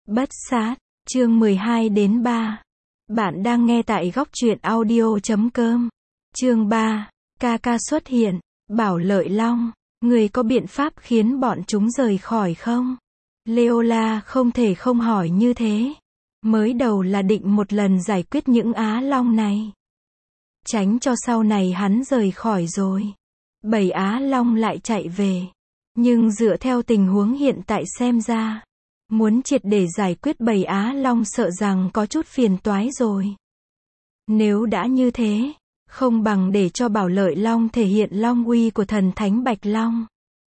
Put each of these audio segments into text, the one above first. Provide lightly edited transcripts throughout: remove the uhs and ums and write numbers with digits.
Bất sát, chương 12 đến 3. Bạn đang nghe tại góc truyện audio.com. Chương 3. Ca ca xuất hiện. Bảo Lợi Long, người có biện pháp khiến bọn chúng rời khỏi không? Leola không thể không hỏi như thế. Mới đầu là định một lần giải quyết những Á Long này, tránh cho sau này hắn rời khỏi rồi bầy Á Long lại chạy về. Nhưng dựa theo tình huống hiện tại xem ra, muốn triệt để giải quyết bầy Á Long sợ rằng có chút phiền toái rồi. Nếu đã như thế, không bằng để cho Bảo Lợi Long thể hiện long uy của thần thánh Bạch Long.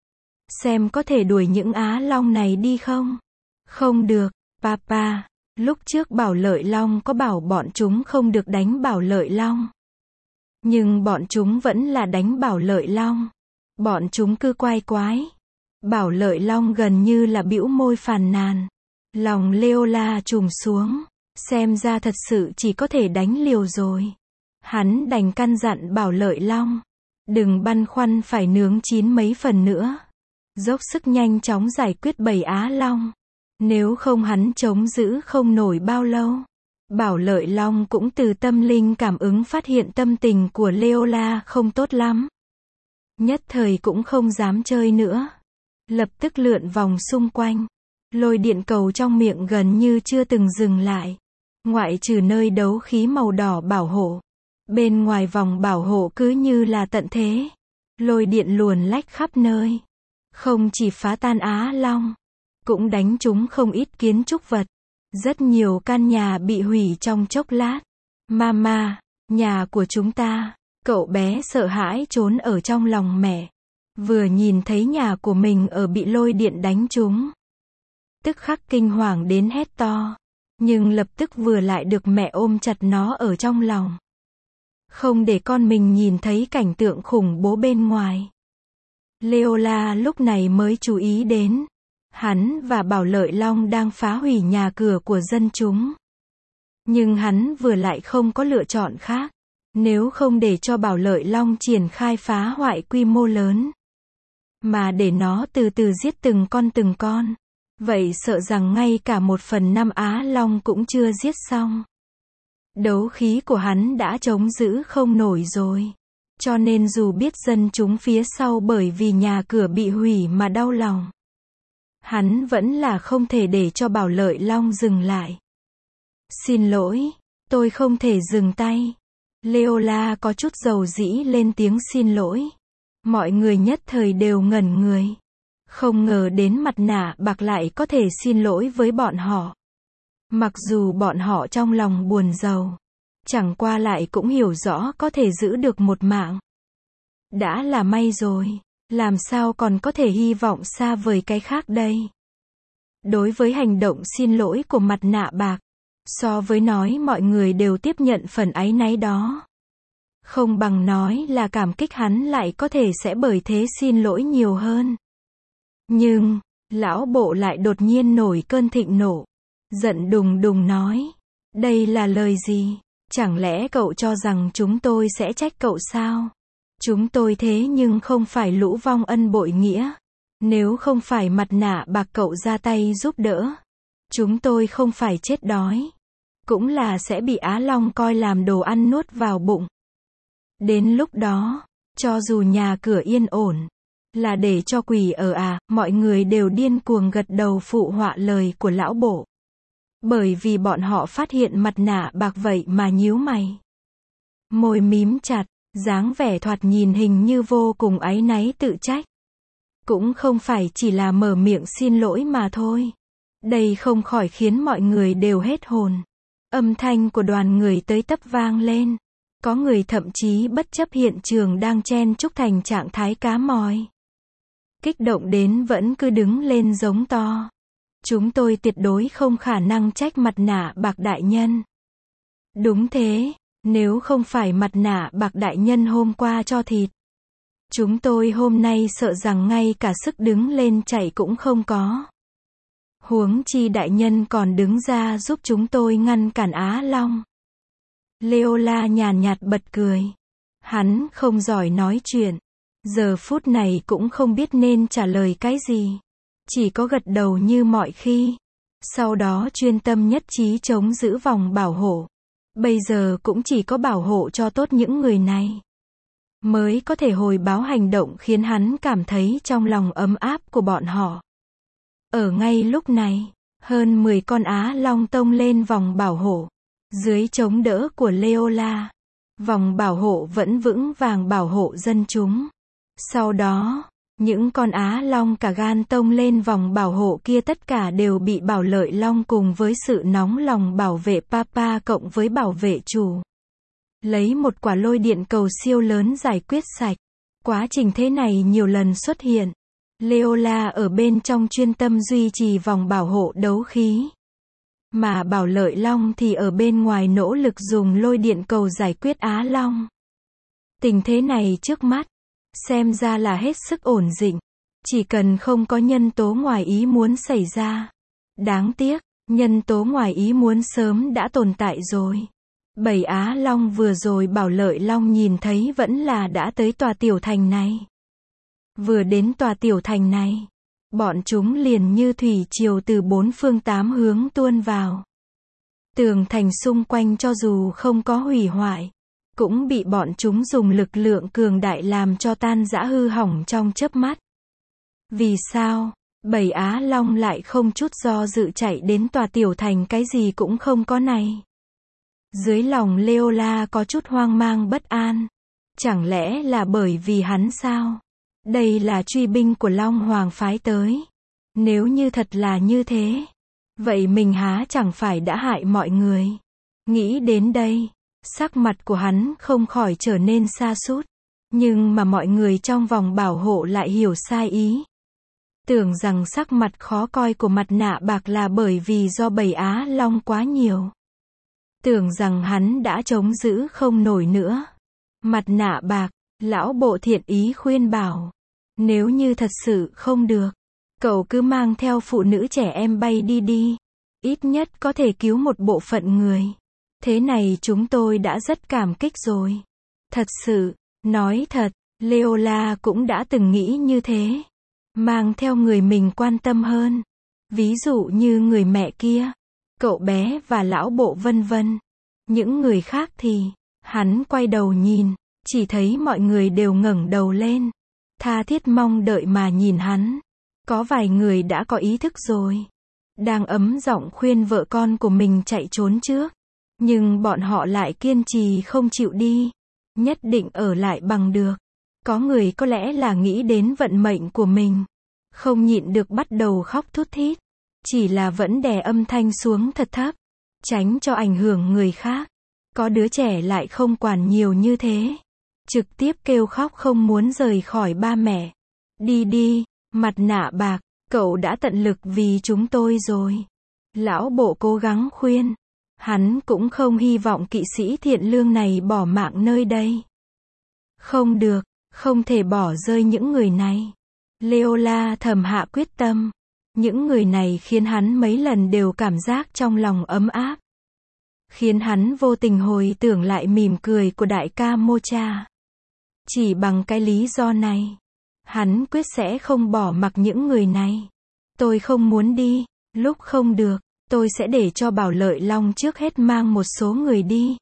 Xem có thể đuổi những Á Long này đi không? Không được, Papa. Lúc trước Bảo Lợi Long có bảo bọn chúng không được đánh Bảo Lợi Long. Nhưng bọn chúng vẫn là đánh Bảo Lợi Long. Bọn chúng cứ quay quái. Bảo Lợi Long gần như là bĩu môi phàn nàn. Lòng Leola trùng xuống. Xem ra thật sự chỉ có thể đánh liều rồi. Hắn đành căn dặn Bảo Lợi Long, đừng băn khoăn phải nướng chín mấy phần nữa. Dốc sức nhanh chóng giải quyết bầy Á Long. Nếu không hắn chống giữ không nổi bao lâu. Bảo Lợi Long cũng từ tâm linh cảm ứng phát hiện tâm tình của Leola không tốt lắm. Nhất thời cũng không dám chơi nữa. Lập tức lượn vòng xung quanh. Lôi điện cầu trong miệng gần như chưa từng dừng lại. Ngoại trừ nơi đấu khí màu đỏ bảo hộ. Bên ngoài vòng bảo hộ cứ như là tận thế. Lôi điện luồn lách khắp nơi. Không chỉ phá tan Á Long, cũng đánh trúng không ít kiến trúc vật. Rất nhiều căn nhà bị hủy trong chốc lát. Mama, nhà của chúng ta. Cậu bé sợ hãi trốn ở trong lòng mẹ. Vừa nhìn thấy nhà của mình bị lôi điện đánh trúng, tức khắc kinh hoàng đến hét to. Nhưng lập tức vừa lại được mẹ ôm chặt nó ở trong lòng. Không để con mình nhìn thấy cảnh tượng khủng bố bên ngoài. Leola lúc này mới chú ý đến. Hắn và Bảo Lợi Long đang phá hủy nhà cửa của dân chúng. Nhưng hắn vừa lại không có lựa chọn khác. Nếu không để cho Bảo Lợi Long triển khai phá hoại quy mô lớn, mà để nó từ từ giết từng con, vậy sợ rằng ngay cả 1/5 Á Long cũng chưa giết xong. Đấu khí của hắn đã chống giữ không nổi rồi. Cho nên dù biết dân chúng phía sau bởi vì nhà cửa bị hủy mà đau lòng, hắn vẫn là không thể để cho Bảo Lợi Long dừng lại. Xin lỗi, tôi không thể dừng tay. Leola có chút dầu dĩ lên tiếng xin lỗi. Mọi người nhất thời đều ngẩn người. Không ngờ đến mặt nạ bạc lại có thể xin lỗi với bọn họ. Mặc dù bọn họ trong lòng buồn rầu, chẳng qua lại cũng hiểu rõ có thể giữ được một mạng. Đã là may rồi, làm sao còn có thể hy vọng xa vời cái khác đây. Đối với hành động xin lỗi của mặt nạ bạc, so với nói mọi người đều tiếp nhận phần áy náy đó, không bằng nói là cảm kích hắn lại có thể sẽ bởi thế xin lỗi nhiều hơn. Nhưng, lão bộ lại đột nhiên nổi cơn thịnh nộ. Giận đùng đùng nói. Đây là lời gì? Chẳng lẽ cậu cho rằng chúng tôi sẽ trách cậu sao? Chúng tôi thế nhưng không phải lũ vong ân bội nghĩa. Nếu không phải mặt nạ bạc cậu ra tay giúp đỡ, chúng tôi không phải chết đói. Cũng là sẽ bị Á Long coi làm đồ ăn nuốt vào bụng. Đến lúc đó, cho dù nhà cửa yên ổn, là để cho quỷ ở mọi người đều điên cuồng gật đầu phụ họa lời của lão bộ. Bởi vì bọn họ phát hiện mặt nạ bạc vậy mà nhíu mày. Môi mím chặt, dáng vẻ thoạt nhìn hình như vô cùng áy náy tự trách. Cũng không phải chỉ là mở miệng xin lỗi mà thôi. Đây không khỏi khiến mọi người đều hết hồn. Âm thanh của đoàn người tới tấp vang lên. Có người thậm chí bất chấp hiện trường đang chen chúc thành trạng thái cá mòi. Kích động đến vẫn cứ đứng lên giống to. Chúng tôi tuyệt đối không khả năng trách mặt nạ bạc đại nhân. Đúng thế, nếu không phải mặt nạ bạc đại nhân hôm qua cho thịt, chúng tôi hôm nay sợ rằng ngay cả sức đứng lên chạy cũng không có. Huống chi đại nhân còn đứng ra giúp chúng tôi ngăn cản Á Long. Leola nhàn nhạt bật cười. Hắn không giỏi nói chuyện. Giờ phút này cũng không biết nên trả lời cái gì. Chỉ có gật đầu như mọi khi. Sau đó chuyên tâm nhất trí chống giữ vòng bảo hộ. Bây giờ cũng chỉ có bảo hộ cho tốt những người này, mới có thể hồi báo hành động khiến hắn cảm thấy trong lòng ấm áp của bọn họ. Ở ngay lúc này, hơn 10 con Á Long tông lên vòng bảo hộ. Dưới chống đỡ của Leola, vòng bảo hộ vẫn vững vàng bảo hộ dân chúng. Sau đó, những con Á Long cả gan tông lên vòng bảo hộ kia tất cả đều bị Bảo Lợi Long cùng với sự nóng lòng bảo vệ Papa cộng với bảo vệ chủ, lấy một quả lôi điện cầu siêu lớn giải quyết sạch. Quá trình thế này nhiều lần xuất hiện. Leola ở bên trong chuyên tâm duy trì vòng bảo hộ đấu khí, mà Bảo Lợi Long thì ở bên ngoài nỗ lực dùng lôi điện cầu giải quyết Á Long. Tình thế này trước mắt, xem ra là hết sức ổn định. Chỉ cần không có nhân tố ngoài ý muốn xảy ra. Đáng tiếc, nhân tố ngoài ý muốn sớm đã tồn tại rồi. 7 Á Long vừa rồi Bảo Lợi Long nhìn thấy vẫn là đã tới tòa tiểu thành này. Vừa đến tòa tiểu thành này, bọn chúng liền như thủy triều từ 4 phương 8 hướng tuôn vào. Tường thành xung quanh cho dù không có hủy hoại, cũng bị bọn chúng dùng lực lượng cường đại làm cho tan rã hư hỏng trong chớp mắt. Vì sao? 7 Á Long lại không chút do dự chạy đến tòa tiểu thành cái gì cũng không có này. Dưới lòng Leola có chút hoang mang bất an. Chẳng lẽ là bởi vì hắn sao? Đây là truy binh của Long Hoàng phái tới. Nếu như thật là như thế, vậy mình há chẳng phải đã hại mọi người. Nghĩ đến đây, sắc mặt của hắn không khỏi trở nên sa sút. Nhưng mà mọi người trong vòng bảo hộ lại hiểu sai ý. Tưởng rằng sắc mặt khó coi của Mặt Nạ Bạc là bởi vì do 7 Á Long quá nhiều. Tưởng rằng hắn đã chống giữ không nổi nữa. Mặt Nạ Bạc, lão bộ thiện ý khuyên bảo. Nếu như thật sự không được, cậu cứ mang theo phụ nữ trẻ em bay đi đi. Ít nhất có thể cứu một bộ phận người. Thế này chúng tôi đã rất cảm kích rồi. Thật sự, nói thật, Leola cũng đã từng nghĩ như thế. Mang theo người mình quan tâm hơn. Ví dụ như người mẹ kia, cậu bé và lão bộ vân vân. Những người khác thì, hắn quay đầu nhìn, chỉ thấy mọi người đều ngẩng đầu lên. Tha thiết mong đợi mà nhìn hắn. Có vài người đã có ý thức rồi. Đang ấm giọng khuyên vợ con của mình chạy trốn trước. Nhưng bọn họ lại kiên trì không chịu đi. Nhất định ở lại bằng được. Có người có lẽ là nghĩ đến vận mệnh của mình. Không nhịn được bắt đầu khóc thút thít. Chỉ là vẫn đè âm thanh xuống thật thấp. Tránh cho ảnh hưởng người khác. Có đứa trẻ lại không quản nhiều như thế. Trực tiếp kêu khóc không muốn rời khỏi ba mẹ. Đi đi, Mặt Nạ Bạc, cậu đã tận lực vì chúng tôi rồi. Lão bộ cố gắng khuyên. Hắn cũng không hy vọng kỵ sĩ thiện lương này bỏ mạng nơi đây. Không được, không thể bỏ rơi những người này. Leola thầm hạ quyết tâm. Những người này khiến hắn mấy lần đều cảm giác trong lòng ấm áp. Khiến hắn vô tình hồi tưởng lại mỉm cười của đại ca Mocha. Chỉ bằng cái lý do này, hắn quyết sẽ không bỏ mặc những người này. Tôi không muốn đi, lúc không được, tôi sẽ để cho Bảo Lợi Long trước hết mang một số người đi.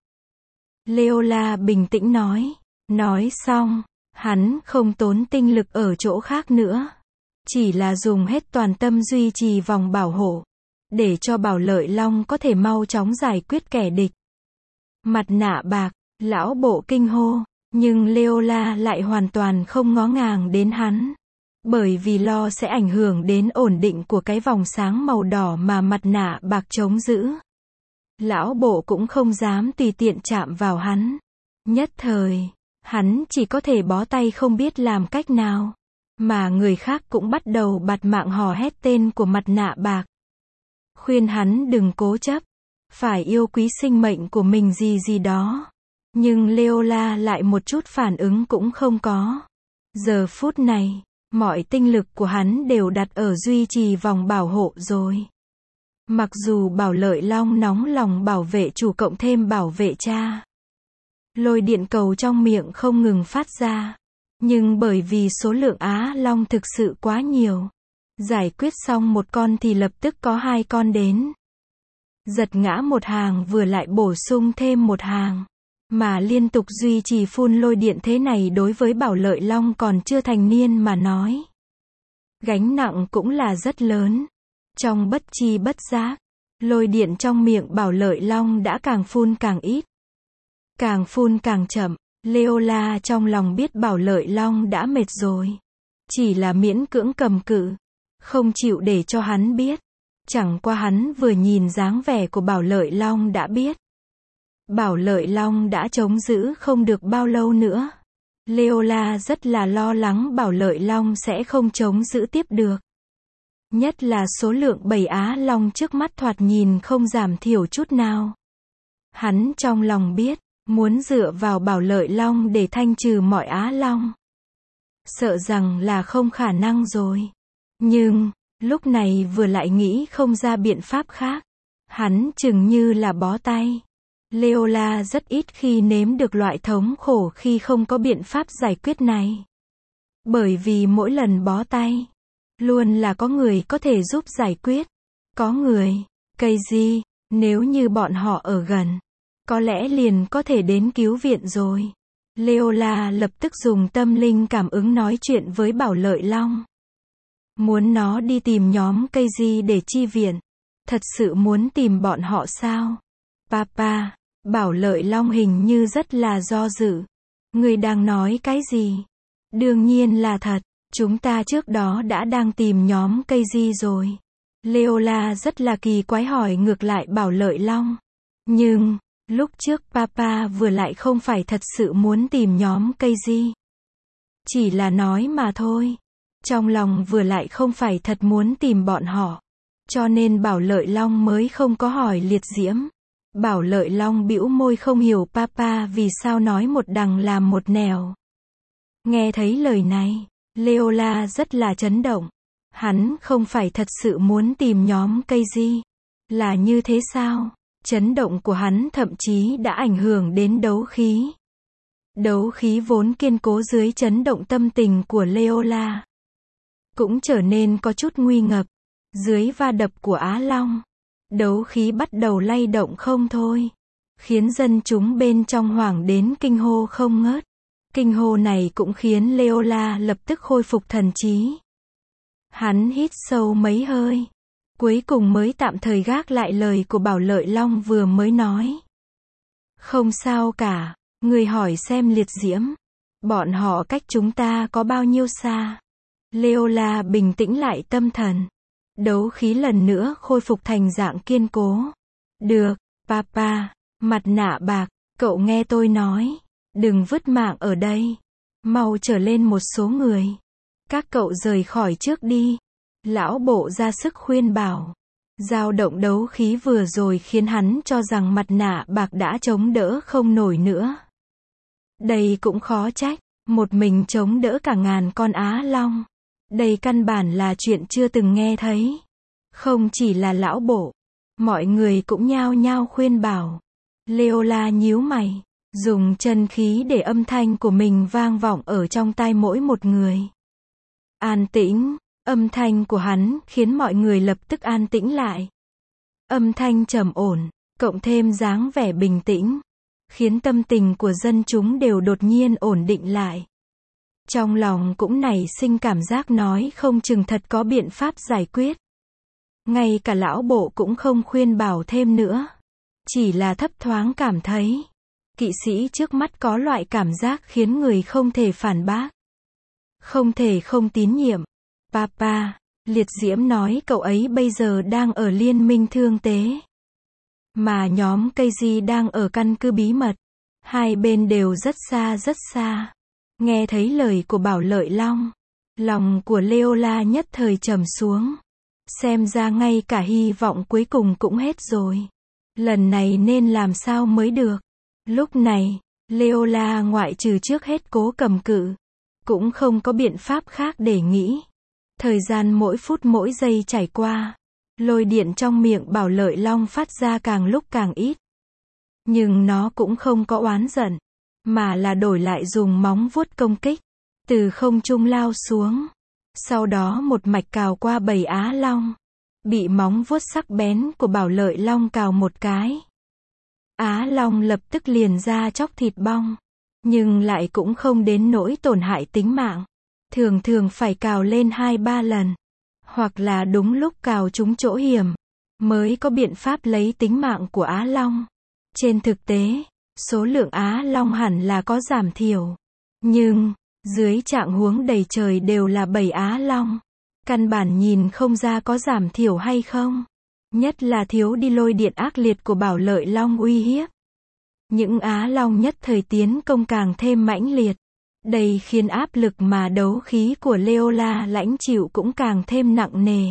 Leola bình tĩnh nói. Nói xong, hắn không tốn tinh lực ở chỗ khác nữa. Chỉ là dùng hết toàn tâm duy trì vòng bảo hộ. Để cho Bảo Lợi Long có thể mau chóng giải quyết kẻ địch. Mặt Nạ Bạc, lão bộ kinh hô. Nhưng Leola lại hoàn toàn không ngó ngàng đến hắn. Bởi vì lo sẽ ảnh hưởng đến ổn định của cái vòng sáng màu đỏ mà Mặt Nạ Bạc chống giữ. Lão bộ cũng không dám tùy tiện chạm vào hắn. Nhất thời, hắn chỉ có thể bó tay không biết làm cách nào. Mà người khác cũng bắt đầu bạt mạng hò hét tên của Mặt Nạ Bạc. Khuyên hắn đừng cố chấp. Phải yêu quý sinh mệnh của mình gì gì đó. Nhưng Leola lại một chút phản ứng cũng không có. Giờ phút này, mọi tinh lực của hắn đều đặt ở duy trì vòng bảo hộ rồi. Mặc dù Bảo Lợi Long nóng lòng bảo vệ chủ cộng thêm bảo vệ cha. Lôi điện cầu trong miệng không ngừng phát ra. Nhưng bởi vì số lượng Á Long thực sự quá nhiều. Giải quyết xong một con thì lập tức có hai con đến. Giật ngã một hàng vừa lại bổ sung thêm một hàng. Mà liên tục duy trì phun lôi điện thế này đối với Bảo Lợi Long còn chưa thành niên mà nói. Gánh nặng cũng là rất lớn. Trong bất chi bất giác, lôi điện trong miệng Bảo Lợi Long đã càng phun càng ít. Càng phun càng chậm, Leola trong lòng biết Bảo Lợi Long đã mệt rồi. Chỉ là miễn cưỡng cầm cự, không chịu để cho hắn biết. Chẳng qua hắn vừa nhìn dáng vẻ của Bảo Lợi Long đã biết. Bảo Lợi Long đã chống giữ không được bao lâu nữa. Leola rất là lo lắng Bảo Lợi Long sẽ không chống giữ tiếp được. Nhất là số lượng bầy Á Long trước mắt thoạt nhìn không giảm thiểu chút nào. Hắn trong lòng biết, muốn dựa vào Bảo Lợi Long để thanh trừ mọi Á Long. Sợ rằng là không khả năng rồi. Nhưng, lúc này vừa lại nghĩ không ra biện pháp khác. Hắn chừng như là bó tay. Leola rất ít khi nếm được loại thống khổ khi không có biện pháp giải quyết này. Bởi vì mỗi lần bó tay, luôn là có người có thể giúp giải quyết. Có người, cây gì, nếu như bọn họ ở gần, có lẽ liền có thể đến cứu viện rồi. Leola lập tức dùng tâm linh cảm ứng nói chuyện với Bảo Lợi Long. Muốn nó đi tìm nhóm cây gì để chi viện. Thật sự muốn tìm bọn họ sao? Papa, Bảo Lợi Long hình như rất là do dự. Người đang nói cái gì? Đương nhiên là thật. Chúng ta trước đó đã đang tìm nhóm cây gì rồi. Leola rất là kỳ quái hỏi ngược lại Bảo Lợi Long. Nhưng, lúc trước Papa vừa lại không phải thật sự muốn tìm nhóm cây gì. Chỉ là nói mà thôi. Trong lòng vừa lại không phải thật muốn tìm bọn họ. Cho nên Bảo Lợi Long mới không có hỏi Liệt Diễm. Bảo Lợi Long bĩu môi không hiểu Papa vì sao nói một đằng làm một nẻo. Nghe thấy lời này, Leola rất là chấn động. Hắn không phải thật sự muốn tìm nhóm cây gì. Là như thế sao? Chấn động của hắn thậm chí đã ảnh hưởng đến đấu khí. Đấu khí vốn kiên cố dưới chấn động tâm tình của Leola cũng trở nên có chút nguy ngập. Dưới va đập của Á Long, đấu khí bắt đầu lay động không thôi, khiến dân chúng bên trong hoảng đến kinh hô không ngớt. Kinh hô này cũng khiến Leola lập tức khôi phục thần trí. Hắn hít sâu mấy hơi, cuối cùng mới tạm thời gác lại lời của Bảo Lợi Long vừa mới nói. Không sao cả, người hỏi xem Liệt Diễm, bọn họ cách chúng ta có bao nhiêu xa? Leola bình tĩnh lại tâm thần. Đấu khí lần nữa khôi phục thành dạng kiên cố. Được, Papa, mặt nạ bạc, cậu nghe tôi nói. Đừng vứt mạng ở đây. Mau trở lên một số người. Các cậu rời khỏi trước đi. Lão bộ ra sức khuyên bảo. Dao động đấu khí vừa rồi khiến hắn cho rằng mặt nạ bạc đã chống đỡ không nổi nữa. Đây cũng khó trách. Một mình chống đỡ cả ngàn con Á Long. Đây căn bản là chuyện chưa từng nghe thấy. Không chỉ là lão bộ, mọi người cũng nhao nhao khuyên bảo. Leola nhíu mày, dùng chân khí để âm thanh của mình vang vọng ở trong tai mỗi một người. An tĩnh, âm thanh của hắn khiến mọi người lập tức an tĩnh lại. Âm thanh trầm ổn, cộng thêm dáng vẻ bình tĩnh, khiến tâm tình của dân chúng đều đột nhiên ổn định lại. Trong lòng cũng nảy sinh cảm giác nói không chừng thật có biện pháp giải quyết. Ngay cả lão bộ cũng không khuyên bảo thêm nữa. Chỉ là thấp thoáng cảm thấy. Kỵ sĩ trước mắt có loại cảm giác khiến người không thể phản bác. Không thể không tín nhiệm. Papa, Liệt Diễm nói cậu ấy bây giờ đang ở liên minh thương tế. Mà nhóm cây di đang ở căn cứ bí mật. Hai bên đều rất xa rất xa. Nghe thấy lời của Bảo Lợi Long, lòng của Leola nhất thời trầm xuống. Xem ra ngay cả hy vọng cuối cùng cũng hết rồi. Lần này nên làm sao mới được. Lúc này, Leola ngoại trừ trước hết cố cầm cự, cũng không có biện pháp khác để nghĩ. Thời gian mỗi phút mỗi giây trải qua, lôi điện trong miệng Bảo Lợi Long phát ra càng lúc càng ít. Nhưng nó cũng không có oán giận, mà là đổi lại dùng móng vuốt công kích, từ không trung lao xuống. Sau đó một mạch cào qua bầy Á Long. Bị móng vuốt sắc bén của Bảo Lợi Long cào một cái. Á Long lập tức liền ra chóc thịt bong. Nhưng lại cũng không đến nỗi tổn hại tính mạng. Thường thường phải cào lên 2-3 lần. Hoặc là đúng lúc cào trúng chỗ hiểm. Mới có biện pháp lấy tính mạng của Á Long. Trên thực tế, số lượng Á Long hẳn là có giảm thiểu. Nhưng, dưới trạng huống đầy trời đều là bầy Á Long. Căn bản nhìn không ra có giảm thiểu hay không. Nhất là thiếu đi lôi điện ác liệt của Bảo Lợi Long uy hiếp. Những Á Long nhất thời tiến công càng thêm mãnh liệt. Đây khiến áp lực mà đấu khí của Leola lãnh chịu cũng càng thêm nặng nề.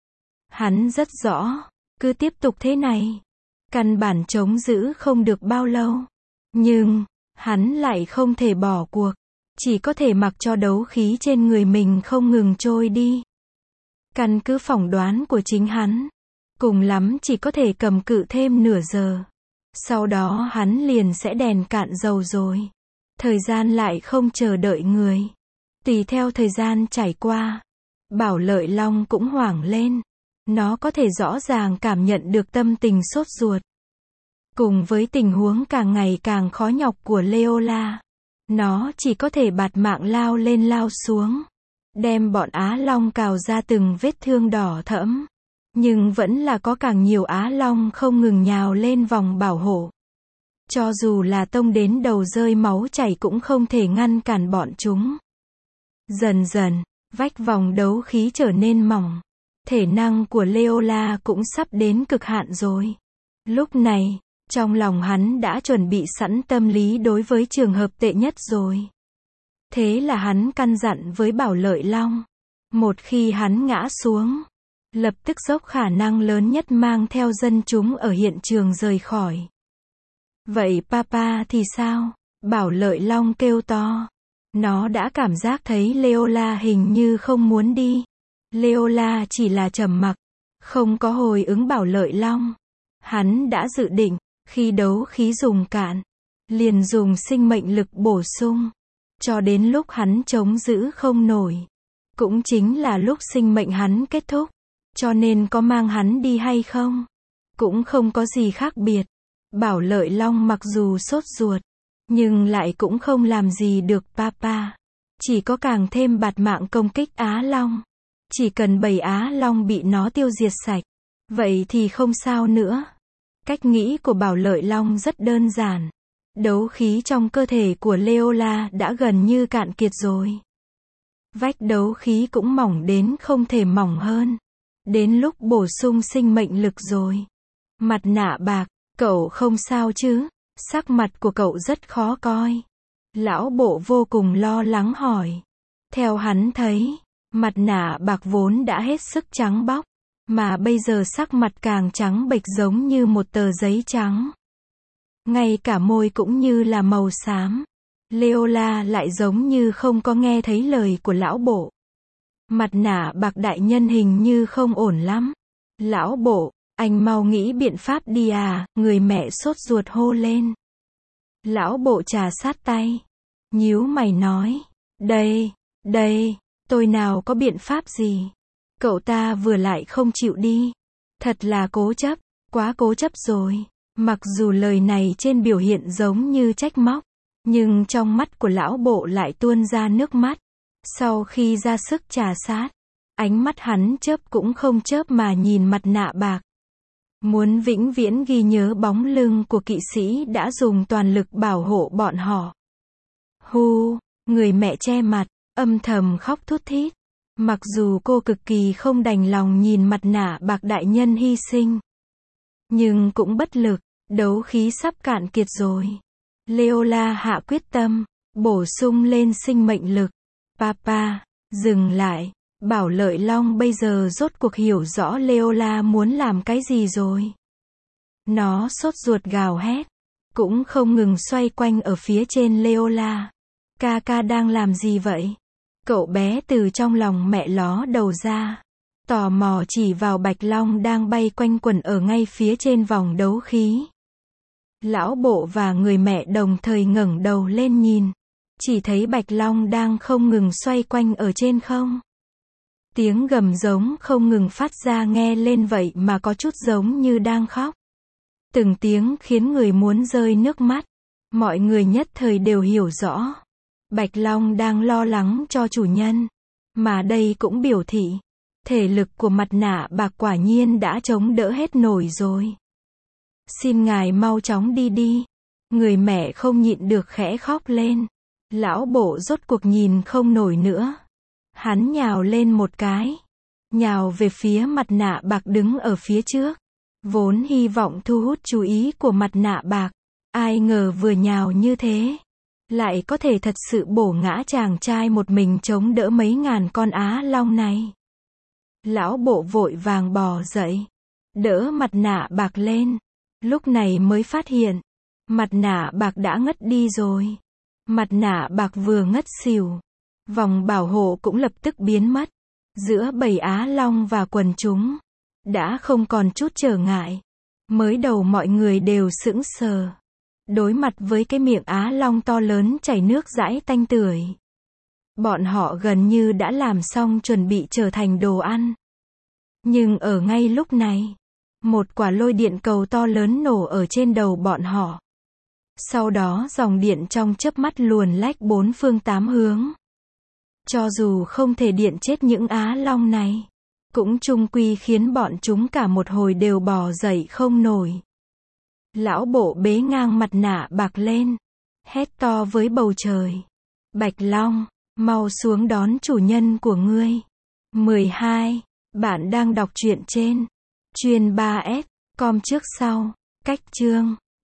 Hắn rất rõ, cứ tiếp tục thế này, căn bản chống giữ không được bao lâu. Nhưng, hắn lại không thể bỏ cuộc. Chỉ có thể mặc cho đấu khí trên người mình không ngừng trôi đi. Căn cứ phỏng đoán của chính hắn, cùng lắm chỉ có thể cầm cự thêm nửa giờ. Sau đó hắn liền sẽ đèn cạn dầu rồi. Thời gian lại không chờ đợi người. Tùy theo thời gian trải qua, Bảo Lợi Long cũng hoảng lên. Nó có thể rõ ràng cảm nhận được tâm tình sốt ruột. Cùng với tình huống càng ngày càng khó nhọc của Leola, nó chỉ có thể bạt mạng lao lên lao xuống. Đem bọn Á Long cào ra từng vết thương đỏ thẫm. Nhưng vẫn là có càng nhiều Á Long không ngừng nhào lên vòng bảo hộ. Cho dù là tông đến đầu rơi máu chảy cũng không thể ngăn cản bọn chúng. Dần dần, vách vòng đấu khí trở nên mỏng. Thể năng của Leola cũng sắp đến cực hạn rồi. Lúc này, trong lòng hắn đã chuẩn bị sẵn tâm lý đối với trường hợp tệ nhất rồi. Thế là hắn căn dặn với Bảo Lợi Long. Một khi hắn ngã xuống, lập tức dốc khả năng lớn nhất mang theo dân chúng ở hiện trường rời khỏi. Vậy Papa thì sao? Bảo Lợi Long kêu to. Nó đã cảm giác thấy Leola hình như không muốn đi. Leola chỉ là trầm mặc, không có hồi ứng Bảo Lợi Long. Hắn đã dự định, khi đấu khí dùng cạn, liền dùng sinh mệnh lực bổ sung. Cho đến lúc hắn chống giữ không nổi. Cũng chính là lúc sinh mệnh hắn kết thúc. Cho nên có mang hắn đi hay không? Cũng không có gì khác biệt. Bảo Lợi Long mặc dù sốt ruột, nhưng lại cũng không làm gì được Papa. Chỉ có càng thêm bạt mạng công kích Á Long. Chỉ cần bầy Á Long bị nó tiêu diệt sạch, vậy thì không sao nữa. Cách nghĩ của Bảo Lợi Long rất đơn giản. Đấu khí trong cơ thể của Leola đã gần như cạn kiệt rồi. Vách đấu khí cũng mỏng đến không thể mỏng hơn. Đến lúc bổ sung sinh mệnh lực rồi. Mặt nạ bạc, cậu không sao chứ? Sắc mặt của cậu rất khó coi. Lão bộ vô cùng lo lắng hỏi. Theo hắn thấy, mặt nạ bạc vốn đã hết sức trắng bóc, mà bây giờ sắc mặt càng trắng bệch giống như một tờ giấy trắng. Ngay cả môi cũng như là màu xám. Leola lại giống như không có nghe thấy lời của lão bộ. Mặt nạ bạc đại nhân hình như không ổn lắm. Lão bộ, anh mau nghĩ biện pháp đi à, người mẹ sốt ruột hô lên. Lão bộ trà sát tay. Nhíu mày nói. Đây, tôi nào có biện pháp gì. Cậu ta vừa lại không chịu đi. Thật là cố chấp, quá cố chấp rồi. Mặc dù lời này trên biểu hiện giống như trách móc, nhưng trong mắt của lão bộ lại tuôn ra nước mắt. Sau khi ra sức trà sát, ánh mắt hắn chớp cũng không chớp mà nhìn mặt nạ bạc. Muốn vĩnh viễn ghi nhớ bóng lưng của kỵ sĩ đã dùng toàn lực bảo hộ bọn họ. Hu, người mẹ che mặt, âm thầm khóc thút thít. Mặc dù cô cực kỳ không đành lòng nhìn mặt nạ bạc đại nhân hy sinh, nhưng cũng bất lực, đấu khí sắp cạn kiệt rồi. Leola hạ quyết tâm, bổ sung lên sinh mệnh lực. Papa, dừng lại. Bảo Lợi Long bây giờ rốt cuộc hiểu rõ Leola muốn làm cái gì rồi. Nó sốt ruột gào hét, cũng không ngừng xoay quanh ở phía trên Leola. Ca đang làm gì vậy? Cậu bé từ trong lòng mẹ ló đầu ra, tò mò chỉ vào Bạch Long đang bay quanh quẩn ở ngay phía trên vòng đấu khí. Lão bộ và người mẹ đồng thời ngẩng đầu lên nhìn, chỉ thấy Bạch Long đang không ngừng xoay quanh ở trên không. Tiếng gầm giống không ngừng phát ra nghe lên vậy mà có chút giống như đang khóc. Từng tiếng khiến người muốn rơi nước mắt. Mọi người nhất thời đều hiểu rõ. Bạch Long đang lo lắng cho chủ nhân. Mà đây cũng biểu thị, thể lực của mặt nạ bạc quả nhiên đã chống đỡ hết nổi rồi. Xin ngài mau chóng đi đi. Người mẹ không nhịn được khẽ khóc lên. Lão bộ rốt cuộc nhìn không nổi nữa. Hắn nhào lên một cái. Nhào về phía mặt nạ bạc đứng ở phía trước. Vốn hy vọng thu hút chú ý của mặt nạ bạc. Ai ngờ vừa nhào như thế. Lại có thể thật sự bổ ngã chàng trai một mình chống đỡ mấy ngàn con á long này. Lão bộ vội vàng bò dậy. Đỡ mặt nạ bạc lên. Lúc này mới phát hiện. Mặt nạ bạc đã ngất đi rồi. Mặt nạ bạc vừa ngất xỉu. Vòng bảo hộ cũng lập tức biến mất. Giữa bầy á long và quần chúng. Đã không còn chút trở ngại. Mới đầu mọi người đều sững sờ. Đối mặt với cái miệng á long to lớn chảy nước dãi tanh tưởi. Bọn họ gần như đã làm xong chuẩn bị trở thành đồ ăn. Nhưng ở ngay lúc này, một quả lôi điện cầu to lớn nổ ở trên đầu bọn họ. Sau đó dòng điện trong chớp mắt luồn lách bốn phương tám hướng. Cho dù không thể điện chết những á long này, cũng chung quy khiến bọn chúng cả một hồi đều bò dậy không nổi. Lão bộ bế ngang mặt nạ bạc lên, hét to với bầu trời. Bạch Long, mau xuống đón chủ nhân của ngươi. 12. Bạn đang đọc truyện trên Chuyên 3S, com trước sau, cách chương.